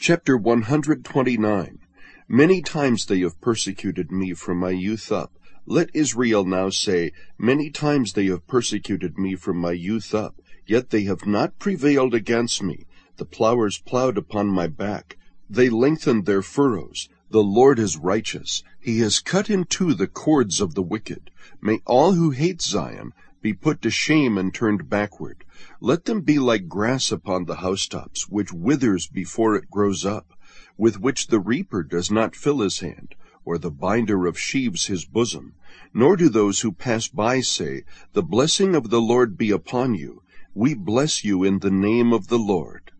Chapter 129. Many times they have persecuted me from my youth up. Let Israel now say, Many times they have persecuted me from my youth up, yet they have not prevailed against me. The plowers plowed upon my back. They lengthened their furrows. The Lord is righteous. He has cut in two the cords of the wicked. May all who hate Zion be put to shame and turned backward. Let them be like grass upon the housetops, which withers before it grows up, with which the reaper does not fill his hand, or the binder of sheaves his bosom. Nor do those who pass by say, The blessing of the Lord be upon you. We bless you in the name of the Lord.